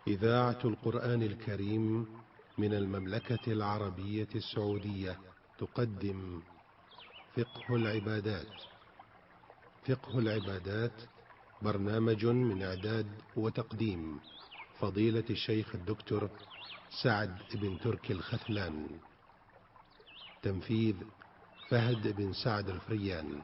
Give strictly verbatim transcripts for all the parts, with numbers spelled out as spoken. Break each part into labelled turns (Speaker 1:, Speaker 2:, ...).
Speaker 1: إذاعة القرآن الكريم من المملكة العربية السعودية تقدم فقه العبادات. فقه العبادات برنامج من إعداد وتقديم فضيلة الشيخ الدكتور سعد بن تركي الختلان. تنفيذ فهد بن سعد الفريان.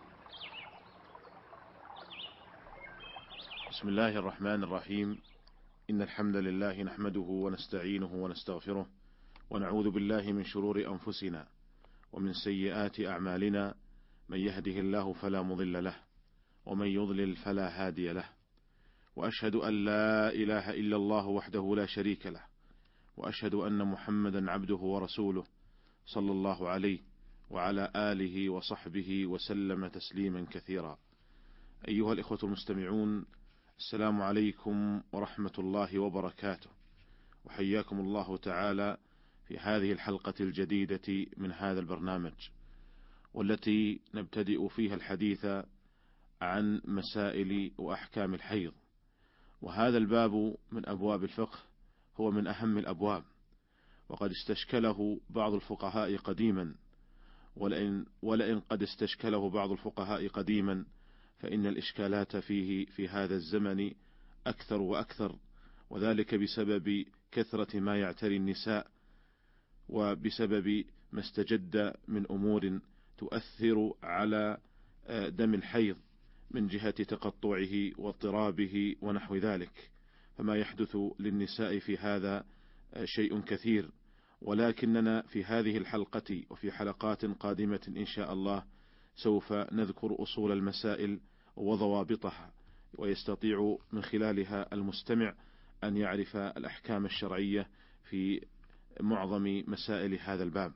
Speaker 2: بسم الله الرحمن الرحيم. إن الحمد لله نحمده ونستعينه ونستغفره ونعوذ بالله من شرور أنفسنا ومن سيئات أعمالنا، من يهده الله فلا مضل له ومن يضلل فلا هادي له، وأشهد أن لا إله إلا الله وحده لا شريك له، وأشهد أن محمدا عبده ورسوله صلى الله عليه وعلى آله وصحبه وسلم تسليما كثيرا. أيها الإخوة المستمعون، السلام عليكم ورحمة الله وبركاته، وحياكم الله تعالى في هذه الحلقة الجديدة من هذا البرنامج، والتي نبتدئ فيها الحديث عن مسائل وأحكام الحيض. وهذا الباب من أبواب الفقه هو من أهم الأبواب، وقد استشكله بعض الفقهاء قديما، ولئن, ولئن قد استشكله بعض الفقهاء قديما فإن الإشكالات فيه في هذا الزمن أكثر وأكثر، وذلك بسبب كثرة ما يعتري النساء، وبسبب ما استجد من أمور تؤثر على دم الحيض من جهة تقطعه واضطرابه ونحو ذلك، فما يحدث للنساء في هذا شيء كثير. ولكننا في هذه الحلقة وفي حلقات قادمة إن شاء الله سوف نذكر أصول المسائل وضوابطها، ويستطيع من خلالها المستمع أن يعرف الأحكام الشرعية في معظم مسائل هذا الباب.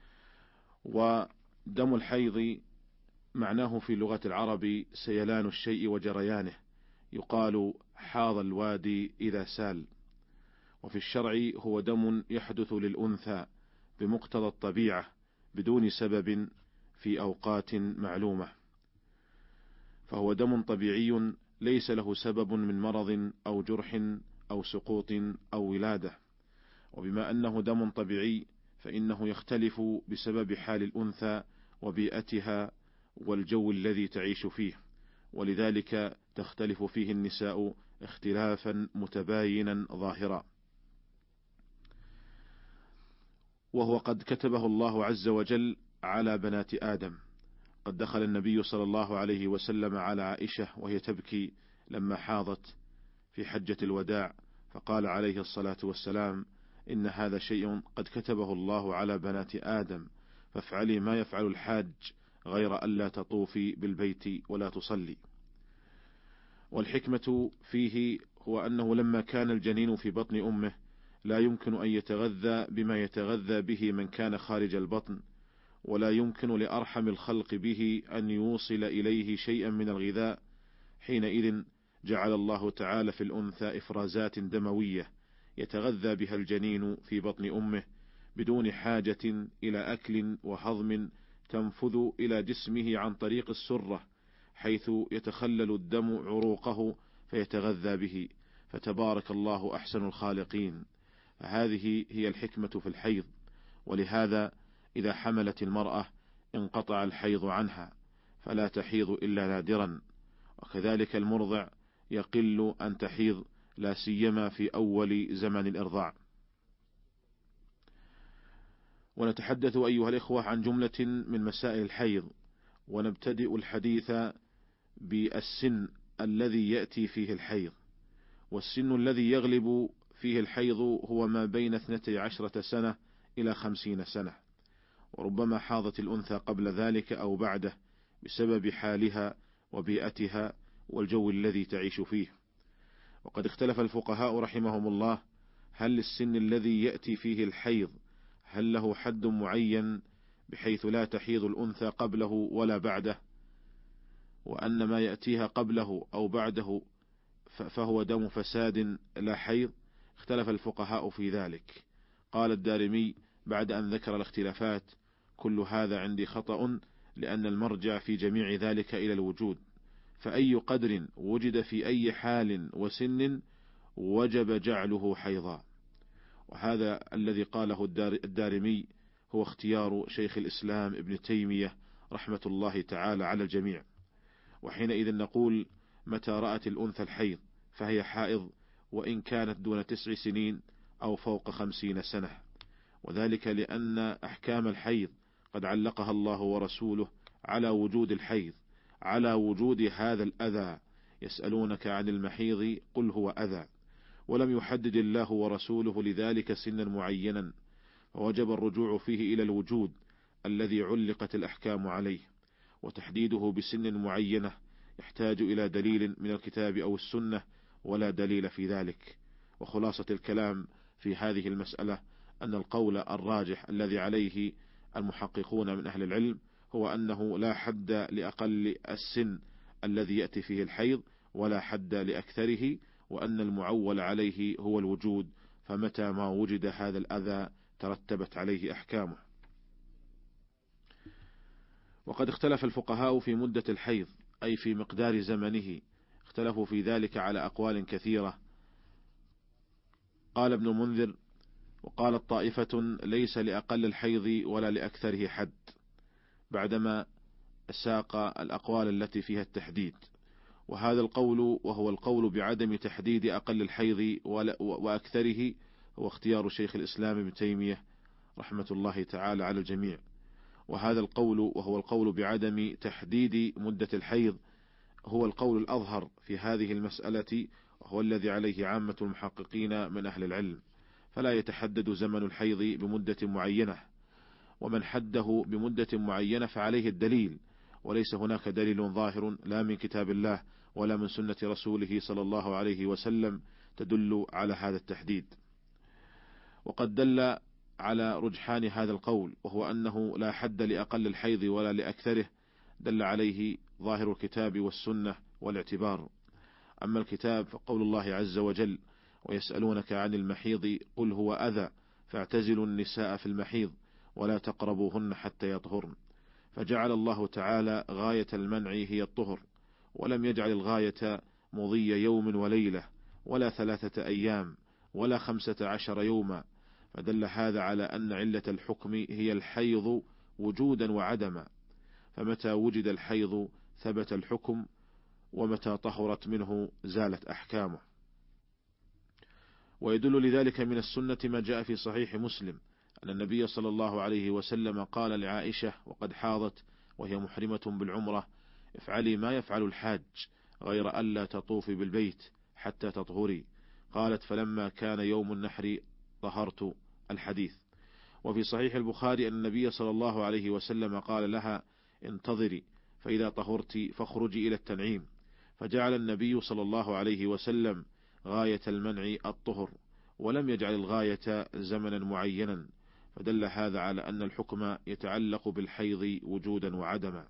Speaker 2: ودم الحيض معناه في لغة العرب سيلان الشيء وجريانه، يقال حاض الوادي إذا سال. وفي الشرع هو دم يحدث للأنثى بمقتضى الطبيعة بدون سبب في أوقات معلومة، فهو دم طبيعي ليس له سبب من مرض أو جرح أو سقوط أو ولادة. وبما أنه دم طبيعي فإنه يختلف بسبب حال الأنثى وبيئتها والجو الذي تعيش فيه، ولذلك تختلف فيه النساء اختلافا متباينا ظاهرا. وهو قد كتبه الله عز وجل على بنات آدم. قد دخل النبي صلى الله عليه وسلم على عائشة وهي تبكي لما حاضت في حجة الوداع، فقال عليه الصلاة والسلام: إن هذا شيء قد كتبه الله على بنات آدم، فافعلي ما يفعل الحاج غير ألا تطوفي بالبيت ولا تصلي. والحكمة فيه هو أنه لما كان الجنين في بطن أمه لا يمكن أن يتغذى بما يتغذى به من كان خارج البطن، ولا يمكن لأرحم الخلق به أن يوصل إليه شيئا من الغذاء. حينئذ جعل الله تعالى في الأنثى إفرازات دموية يتغذى بها الجنين في بطن أمه بدون حاجة إلى أكل وهضم تنفذ إلى جسمه عن طريق السرة، حيث يتخلل الدم عروقه فيتغذى به، فتبارك الله أحسن الخالقين. هذه هي الحكمة في الحيض، ولهذا إذا حملت المرأة انقطع الحيض عنها فلا تحيض إلا نادرا، وكذلك المرضع يقل أن تحيض لا سيما في أول زمن الإرضاع. ونتحدث أيها الإخوة عن جملة من مسائل الحيض، ونبتدئ الحديث بالسن الذي يأتي فيه الحيض. والسن الذي يغلب فيه الحيض هو ما بين اثنتي عشرة سنة إلى خمسين سنة، وربما حاضت الأنثى قبل ذلك أو بعده بسبب حالها وبيئتها والجو الذي تعيش فيه. وقد اختلف الفقهاء رحمهم الله هل السن الذي يأتي فيه الحيض هل له حد معين بحيث لا تحيض الأنثى قبله ولا بعده، وأن ما يأتيها قبله أو بعده فهو دم فساد لا حيض. اختلف الفقهاء في ذلك. قال الدارمي بعد أن ذكر الاختلافات: كل هذا عندي خطأ، لأن المرجع في جميع ذلك إلى الوجود، فأي قدر وجد في أي حال وسن وجب جعله حيضا. وهذا الذي قاله الدارمي هو اختيار شيخ الإسلام ابن تيمية رحمة الله تعالى على الجميع. وحينئذ نقول متى رأت الأنثى الحيض فهي حائض وإن كانت دون تسع سنين أو فوق خمسين سنة، وذلك لأن أحكام الحيض قد علقها الله ورسوله على وجود الحيض، على وجود هذا الأذى. يسألونك عن المحيض قل هو أذى، ولم يحدد الله ورسوله لذلك سنا معينا، فوجب الرجوع فيه إلى الوجود الذي علقت الأحكام عليه، وتحديده بسن معينة يحتاج إلى دليل من الكتاب أو السنة، ولا دليل في ذلك. وخلاصة الكلام في هذه المسألة أن القول الراجح الذي عليه المحققون من أهل العلم هو أنه لا حد لأقل السن الذي يأتي فيه الحيض ولا حد لأكثره، وأن المعول عليه هو الوجود، فمتى ما وجد هذا الأذى ترتبت عليه أحكامه. وقد اختلف الفقهاء في مدة الحيض أي في مقدار زمنه، اختلفوا في ذلك على أقوال كثيرة. قال ابن المنذر: وقالت طائفة ليس لأقل الحيض ولا لأكثره حد، بعدما ساق الأقوال التي فيها التحديد. وهذا القول وهو القول بعدم تحديد أقل الحيض وأكثره هو اختيار شيخ الإسلام ابن تيمية رحمة الله تعالى على الجميع. وهذا القول وهو القول بعدم تحديد مدة الحيض هو القول الأظهر في هذه المسألة، وهو الذي عليه عامة المحققين من أهل العلم، فلا يتحدد زمن الحيض بمدة معينة، ومن حده بمدة معينة فعليه الدليل، وليس هناك دليل ظاهر لا من كتاب الله ولا من سنة رسوله صلى الله عليه وسلم تدل على هذا التحديد. وقد دل على رجحان هذا القول، وهو أنه لا حد لأقل الحيض ولا لأكثره، دل عليه ظاهر الكتاب والسنة والاعتبار. أما الكتاب فقول الله عز وجل: ويسألونك عن المحيض قل هو أذى فاعتزلوا النساء في المحيض ولا تقربوهن حتى يطهرن، فجعل الله تعالى غاية المنع هي الطهر، ولم يجعل الغاية مضي يوم وليلة ولا ثلاثة أيام ولا خمسة عشر يوما، فدل هذا على أن علة الحكم هي الحيض وجودا وعدما، فمتى وجد الحيض ثبت الحكم، ومتى طهرت منه زالت أحكامه. ويدل لذلك من السنة ما جاء في صحيح مسلم أن النبي صلى الله عليه وسلم قال لعائشة وقد حاضت وهي محرمة بالعمرة: افعلي ما يفعل الحاج غير ألا تطوفي بالبيت حتى تطهري. قالت: فلما كان يوم النحر طهرت. الحديث. وفي صحيح البخاري أن النبي صلى الله عليه وسلم قال لها: انتظري فإذا طهرت فاخرجي إلى التنعيم، فجعل النبي صلى الله عليه وسلم غاية المنع الطهر، ولم يجعل الغاية زمنا معينا، فدل هذا على أن الحكم يتعلق بالحيض وجودا وعدما.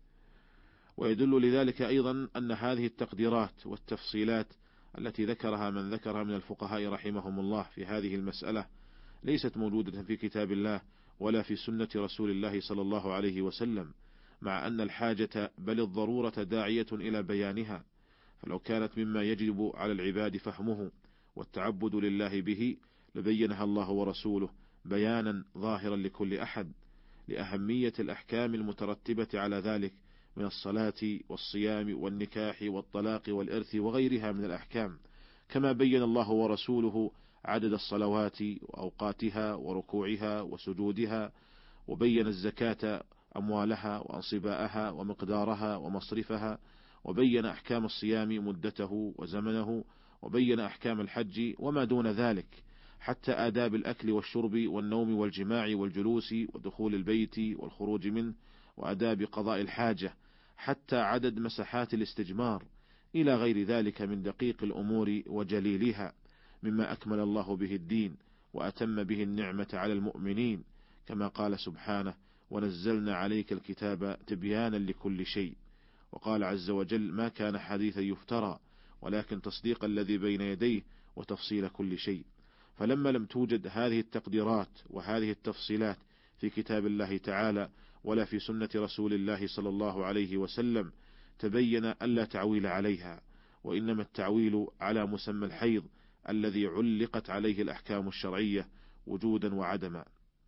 Speaker 2: ويدل لذلك أيضا أن هذه التقديرات والتفصيلات التي ذكرها من ذكرها من الفقهاء رحمهم الله في هذه المسألة ليست موجودة في كتاب الله ولا في سنة رسول الله صلى الله عليه وسلم، مع أن الحاجة بل الضرورة داعية إلى بيانها، فلو كانت مما يجب على العباد فهمه والتعبد لله به لبينها الله ورسوله بيانا ظاهرا لكل أحد، لأهمية الأحكام المترتبة على ذلك من الصلاة والصيام والنكاح والطلاق والإرث وغيرها من الأحكام، كما بين الله ورسوله عدد الصلوات وأوقاتها وركوعها وسجودها، وبين الزكاة أموالها وأنصباءها ومقدارها ومصرفها، وبين أحكام الصيام مدته وزمنه، وبين أحكام الحج وما دون ذلك، حتى آداب الأكل والشرب والنوم والجماع والجلوس ودخول البيت والخروج منه، وآداب قضاء الحاجة، حتى عدد مساحات الاستجمار، إلى غير ذلك من دقيق الأمور وجليلها، مما أكمل الله به الدين وأتم به النعمة على المؤمنين، كما قال سبحانه: ونزلنا عليك الكتاب تبيانا لكل شيء. وقال عز وجل: ما كان حديثا يفترى ولكن تصديق الذي بين يديه وتفصيل كل شيء. فلما لم توجد هذه التقديرات وهذه التفصيلات في كتاب الله تعالى ولا في سنة رسول الله صلى الله عليه وسلم، تبين ألا تعويل عليها، وإنما التعويل على مسمى الحيض الذي علقت عليه الأحكام الشرعية وجودا وعدما.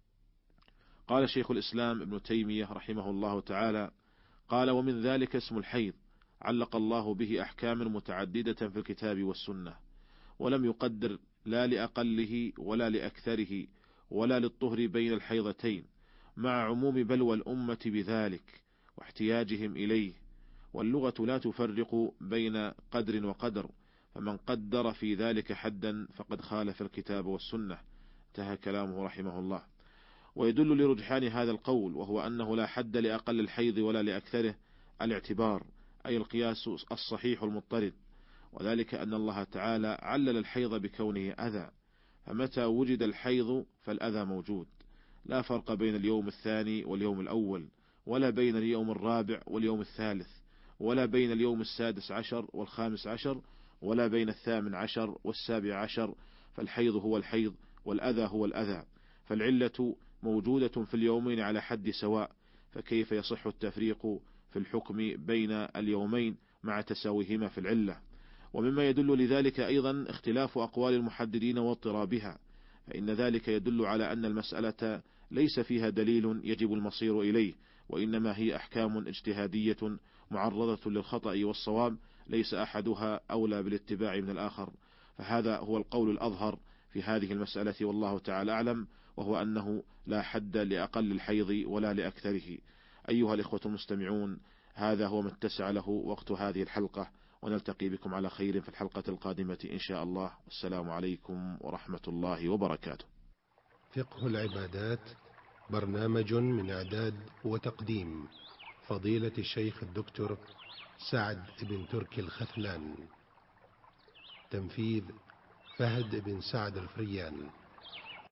Speaker 2: قال شيخ الإسلام ابن تيمية رحمه الله تعالى: قال: ومن ذلك اسم الحيض، علق الله به أحكاما متعددة في الكتاب والسنة، ولم يقدر لا لأقله ولا لأكثره ولا للطهر بين الحيضتين، مع عموم بلوى الأمة بذلك واحتياجهم إليه، واللغة لا تفرق بين قدر وقدر، فمن قدر في ذلك حدا فقد خالف الكتاب والسنة. انتهى كلامه رحمه الله. ويدل لرجحان هذا القول، وهو أنه لا حد لأقل الحيض ولا لأكثره، الاعتبار أي القياس الصحيح المضطرد، وذلك أن الله تعالى علل الحيض بكونه أذى، فمتى وجد الحيض فالأذى موجود، لا فرق بين اليوم الثاني واليوم الأول، ولا بين اليوم الرابع واليوم الثالث، ولا بين اليوم السادس عشر والخامس عشر، ولا بين الثامن عشر والسابع عشر، فالحيض هو الحيض والأذى هو الأذى، فالعلة موجودة في اليومين على حد سواء، فكيف يصح التفريق في الحكم بين اليومين مع تساويهما في العلة؟ ومما يدل لذلك أيضا اختلاف أقوال المحددين واضطرابها، فإن ذلك يدل على أن المسألة ليس فيها دليل يجب المصير إليه، وإنما هي أحكام اجتهادية معرضة للخطأ والصواب، ليس أحدها أولى بالاتباع من الآخر. فهذا هو القول الأظهر في هذه المسألة، والله تعالى أعلم، وهو أنه لا حد لأقل الحيض ولا لأكثره. أيها الإخوة المستمعون، هذا هو ما اتسع له وقت هذه الحلقة، ونلتقي بكم على خير في الحلقة القادمة إن شاء الله. والسلام عليكم ورحمة الله وبركاته.
Speaker 1: فقه العبادات، برنامج من إعداد وتقديم فضيلة الشيخ الدكتور سعد بن تركي الخثلان، تنفيذ فهد بن سعد الفريان.